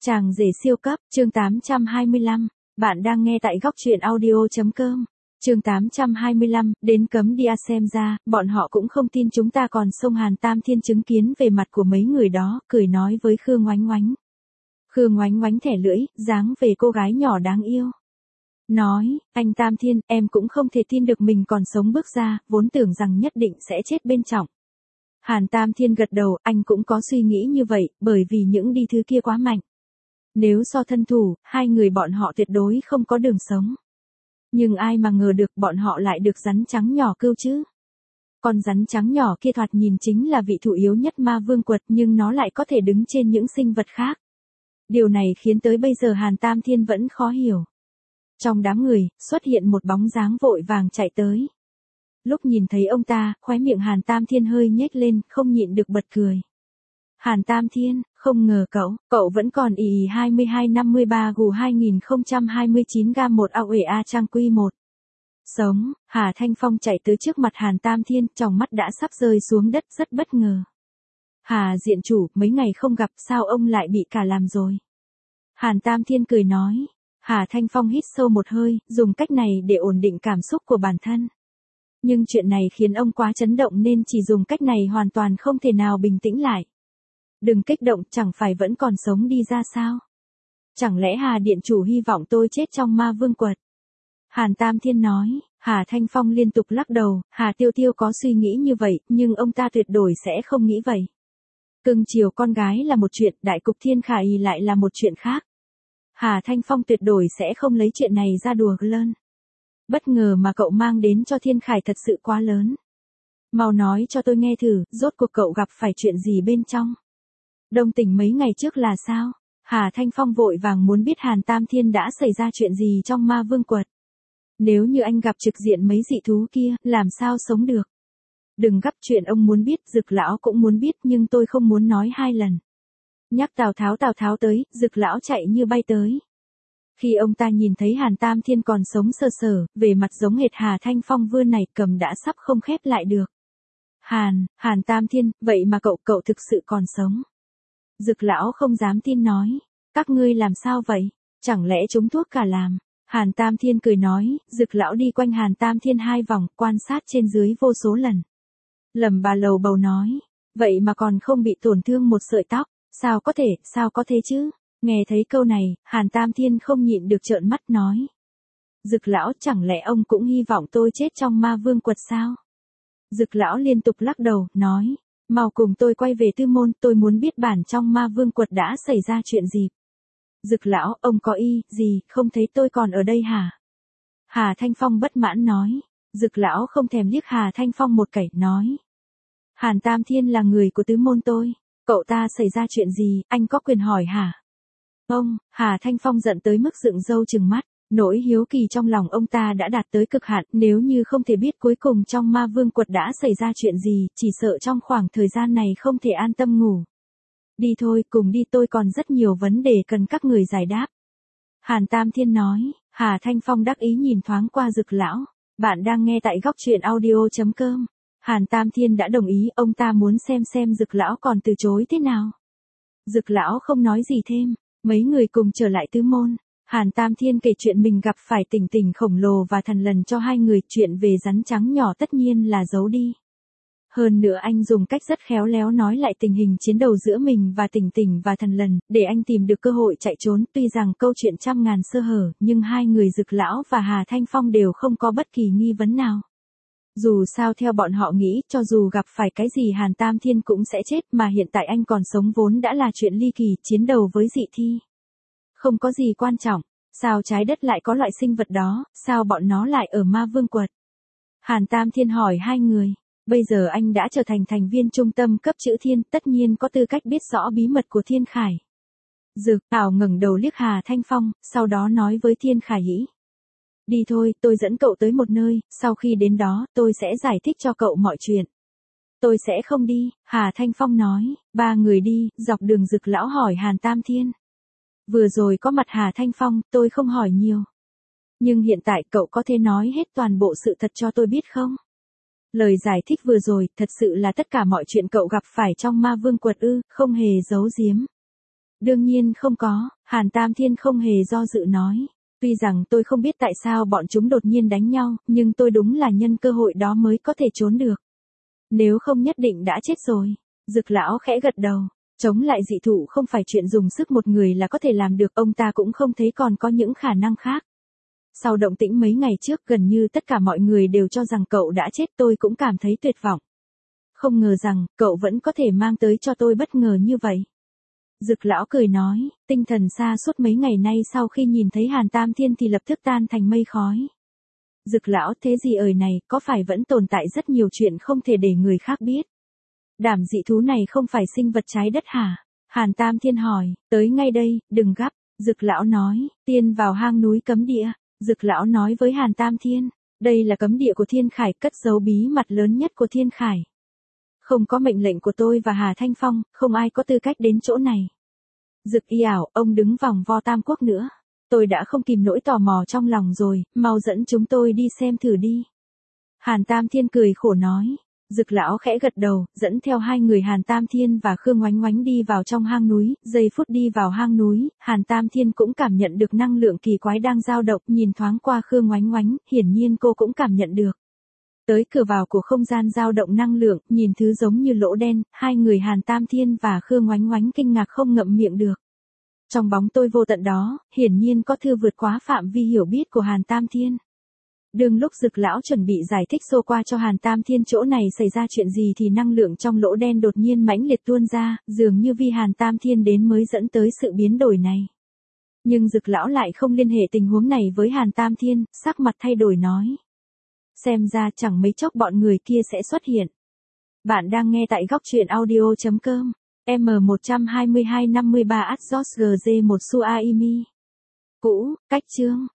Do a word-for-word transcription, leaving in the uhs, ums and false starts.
Chàng rể siêu cấp, chương tám trăm hai mươi lăm. Bạn đang nghe tại góc truyện audio.com. Chương tám trăm hai mươi lăm, đến cấm đi a xem ra, bọn họ cũng không tin chúng ta còn xông Hàn Tam Thiên chứng kiến về mặt của mấy người đó, cười nói với Khương Oánh Oánh. Khương Oánh Oánh thẻ lưỡi, dáng về cô gái nhỏ đáng yêu. Nói, anh Tam Thiên, em cũng không thể tin được mình còn sống bước ra, vốn tưởng rằng nhất định sẽ chết bên trong. Hàn Tam Thiên gật đầu, anh cũng có suy nghĩ như vậy, bởi vì những đi thứ kia quá mạnh. Nếu so thân thủ, hai người bọn họ tuyệt đối không có đường sống. Nhưng ai mà ngờ được bọn họ lại được rắn trắng nhỏ cưu chứ. Con rắn trắng nhỏ kia thoạt nhìn chính là vị thủ yếu nhất ma vương quật, nhưng nó lại có thể đứng trên những sinh vật khác. Điều này khiến tới bây giờ Hàn Tam Thiên vẫn khó hiểu. Trong đám người, xuất hiện một bóng dáng vội vàng chạy tới. Lúc nhìn thấy ông ta, khóe miệng Hàn Tam Thiên hơi nhếch lên, không nhịn được bật cười. Hàn Tam Thiên, không ngờ cậu, cậu vẫn còn ì ì hai mươi hai năm mươi ba gù hai nghìn không trăm hai mươi chín gam một ao ể a trang quy một. Sống, Hà Thanh Phong chạy tới trước mặt Hàn Tam Thiên, tròng mắt đã sắp rơi xuống đất rất bất ngờ. Hà diện chủ, mấy ngày không gặp sao ông lại bị cả làm rồi. Hàn Tam Thiên cười nói. Hà Thanh Phong hít sâu một hơi, dùng cách này để ổn định cảm xúc của bản thân. Nhưng chuyện này khiến ông quá chấn động nên chỉ dùng cách này hoàn toàn không thể nào bình tĩnh lại. Đừng kích động, chẳng phải vẫn còn sống đi ra sao? Chẳng lẽ Hà Điện Chủ hy vọng tôi chết trong ma vương quật? Hàn Tam Thiên nói. Hà Thanh Phong liên tục lắc đầu, Hà Tiêu Tiêu có suy nghĩ như vậy, nhưng ông ta tuyệt đối sẽ không nghĩ vậy. Cưng chiều con gái là một chuyện, đại cục Thiên Khải lại là một chuyện khác. Hà Thanh Phong tuyệt đối sẽ không lấy chuyện này ra đùa lớn. Bất ngờ mà cậu mang đến cho Thiên Khải thật sự quá lớn. Mau nói cho tôi nghe thử, rốt cuộc cậu gặp phải chuyện gì bên trong? Đông Tỉnh mấy ngày trước là sao? Hà Thanh Phong vội vàng muốn biết Hàn Tam Thiên đã xảy ra chuyện gì trong ma vương quật. Nếu như anh gặp trực diện mấy dị thú kia, làm sao sống được? Đừng gấp, chuyện ông muốn biết, Dực lão cũng muốn biết, nhưng tôi không muốn nói hai lần. Nhắc Tào Tháo Tào Tháo tới, Dực lão chạy như bay tới. Khi ông ta nhìn thấy Hàn Tam Thiên còn sống sờ sờ, về mặt giống hệt Hà Thanh Phong vừa này, cầm đã sắp không khép lại được. Hàn, Hàn Tam Thiên, vậy mà cậu, cậu thực sự còn sống. Dực lão không dám tin nói, các ngươi làm sao vậy, chẳng lẽ chúng thuốc cả làm. Hàn Tam Thiên cười nói, Dực lão đi quanh Hàn Tam Thiên hai vòng, quan sát trên dưới vô số lần. Lẩm bà lầu bầu nói, vậy mà còn không bị tổn thương một sợi tóc, sao có thể, sao có thế chứ? Nghe thấy câu này, Hàn Tam Thiên không nhịn được trợn mắt nói. Dực lão, chẳng lẽ ông cũng hy vọng tôi chết trong ma vương quật sao? Dực lão liên tục lắc đầu, nói, mau cùng tôi quay về Tư Môn, tôi muốn biết bản trong ma vương quật đã xảy ra chuyện gì. Dực lão, ông có ý gì, không thấy tôi còn ở đây hả? Hà Thanh Phong bất mãn nói. Dực lão không thèm liếc Hà Thanh Phong một cái, nói. Hàn Tam Thiên là người của Tứ Môn tôi, cậu ta xảy ra chuyện gì, anh có quyền hỏi hả? Ông, Hà Thanh Phong giận tới mức dựng râu trừng mắt, nỗi hiếu kỳ trong lòng ông ta đã đạt tới cực hạn, nếu như không thể biết cuối cùng trong ma vương quật đã xảy ra chuyện gì, chỉ sợ trong khoảng thời gian này không thể an tâm ngủ. Đi thôi, cùng đi, tôi còn rất nhiều vấn đề cần các người giải đáp. Hàn Tam Thiên nói. Hà Thanh Phong đắc ý nhìn thoáng qua Dực lão. Bạn đang nghe tại góc truyện audio.com. Hàn Tam Thiên đã đồng ý, ông ta muốn xem xem Dực lão còn từ chối thế nào. Dực lão không nói gì thêm, mấy người cùng trở lại Tứ Môn. Hàn Tam Thiên kể chuyện mình gặp phải Tỉnh Tỉnh khổng lồ và Thần Lần cho hai người, chuyện về rắn trắng nhỏ tất nhiên là giấu đi. Hơn nữa anh dùng cách rất khéo léo nói lại tình hình chiến đấu giữa mình và Tỉnh Tỉnh và Thần Lần, để anh tìm được cơ hội chạy trốn. Tuy rằng câu chuyện trăm ngàn sơ hở, nhưng hai người Dực lão và Hà Thanh Phong đều không có bất kỳ nghi vấn nào. Dù sao theo bọn họ nghĩ, cho dù gặp phải cái gì Hàn Tam Thiên cũng sẽ chết, mà hiện tại anh còn sống vốn đã là chuyện ly kỳ, chiến đấu với dị thi. Không có gì quan trọng, sao trái đất lại có loại sinh vật đó, sao bọn nó lại ở ma vương quật? Hàn Tam Thiên hỏi hai người. Bây giờ anh đã trở thành thành viên trung tâm cấp chữ thiên, tất nhiên có tư cách biết rõ bí mật của Thiên Khải. Dực Thảo ngẩng đầu liếc Hà Thanh Phong, sau đó nói với Thiên Khải Hĩ. Đi thôi, tôi dẫn cậu tới một nơi, sau khi đến đó, tôi sẽ giải thích cho cậu mọi chuyện. Tôi sẽ không đi, Hà Thanh Phong nói. Ba người đi, dọc đường Dực lão hỏi Hàn Tam Thiên. Vừa rồi có mặt Hà Thanh Phong, tôi không hỏi nhiều. Nhưng hiện tại cậu có thể nói hết toàn bộ sự thật cho tôi biết không? Lời giải thích vừa rồi, thật sự là tất cả mọi chuyện cậu gặp phải trong ma vương quật ư, không hề giấu giếm. Đương nhiên không có, Hàn Tam Thiên không hề do dự nói. Tuy rằng tôi không biết tại sao bọn chúng đột nhiên đánh nhau, nhưng tôi đúng là nhân cơ hội đó mới có thể trốn được. Nếu không nhất định đã chết rồi. Dực lão khẽ gật đầu. Chống lại dị thụ không phải chuyện dùng sức một người là có thể làm được, ông ta cũng không thấy còn có những khả năng khác. Sau động tĩnh mấy ngày trước gần như tất cả mọi người đều cho rằng cậu đã chết, tôi cũng cảm thấy tuyệt vọng. Không ngờ rằng, cậu vẫn có thể mang tới cho tôi bất ngờ như vậy. Dực lão cười nói, tinh thần sa suốt mấy ngày nay sau khi nhìn thấy Hàn Tam Thiên thì lập tức tan thành mây khói. Dực lão, thế gì ời này, có phải vẫn tồn tại rất nhiều chuyện không thể để người khác biết? Đảm dị thú này không phải sinh vật trái đất hả? Hàn Tam Thiên hỏi, tới ngay đây, đừng gấp. Dực lão nói, tiên vào hang núi cấm địa. Dực lão nói với Hàn Tam Thiên, đây là cấm địa của Thiên Khải, cất giấu bí mật lớn nhất của Thiên Khải. Không có mệnh lệnh của tôi và Hà Thanh Phong, không ai có tư cách đến chỗ này. Dực y ảo, ông đứng vòng vo Tam Quốc nữa. Tôi đã không kìm nỗi tò mò trong lòng rồi, mau dẫn chúng tôi đi xem thử đi. Hàn Tam Thiên cười khổ nói. Dực lão khẽ gật đầu, dẫn theo hai người Hàn Tam Thiên và Khương Ngoánh Ngoánh đi vào trong hang núi. Giây phút đi vào hang núi, Hàn Tam Thiên cũng cảm nhận được năng lượng kỳ quái đang dao động, nhìn thoáng qua Khương Ngoánh Ngoánh, hiển nhiên cô cũng cảm nhận được. Tới cửa vào của không gian dao động năng lượng, nhìn thứ giống như lỗ đen, hai người Hàn Tam Thiên và Khương Ngoánh Ngoánh kinh ngạc không ngậm miệng được. Trong bóng tối vô tận đó, hiển nhiên có thư vượt quá phạm vi hiểu biết của Hàn Tam Thiên. Đương lúc Dực lão chuẩn bị giải thích xô qua cho Hàn Tam Thiên chỗ này xảy ra chuyện gì thì năng lượng trong lỗ đen đột nhiên mãnh liệt tuôn ra, dường như vì Hàn Tam Thiên đến mới dẫn tới sự biến đổi này. Nhưng Dực lão lại không liên hệ tình huống này với Hàn Tam Thiên, sắc mặt thay đổi nói. Xem ra chẳng mấy chốc bọn người kia sẽ xuất hiện. Bạn đang nghe tại góc truyện audio chấm com. M một hai hai năm ba Atzos G J một Suaimi. Cũ, cách chương.